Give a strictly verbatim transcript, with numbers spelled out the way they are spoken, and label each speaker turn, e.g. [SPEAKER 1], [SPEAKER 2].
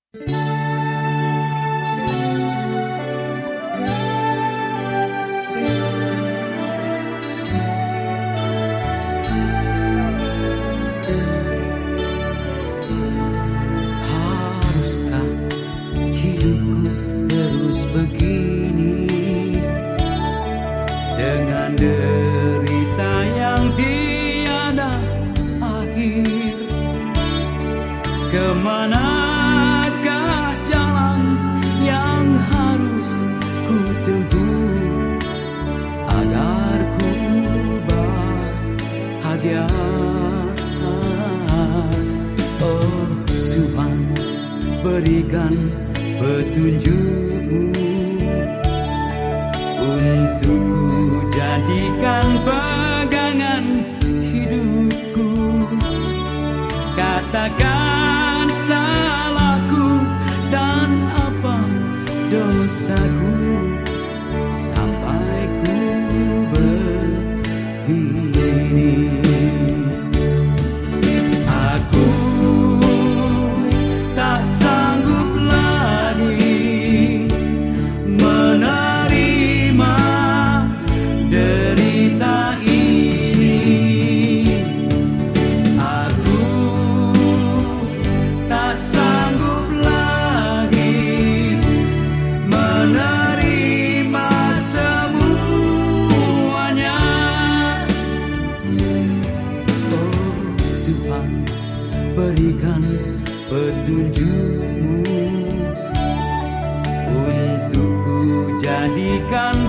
[SPEAKER 1] Haruskah hidupku terus begini, dengan derita yang tiada akhir? Kemanakah jalan yang harus ku tempuh agar ku bahagia? Oh Tuhan, berikan petunjuk-Mu untuk ku jadikan pegangan hidupku. Katakan salahku dan apa dosaku sampai ku begini. Aku tak sanggup lagi menerima derita ini. Aku tak sanggup lagi menerima semuanya. Oh Tuhan, berikan petunjuk-Mu untuk ku jadikan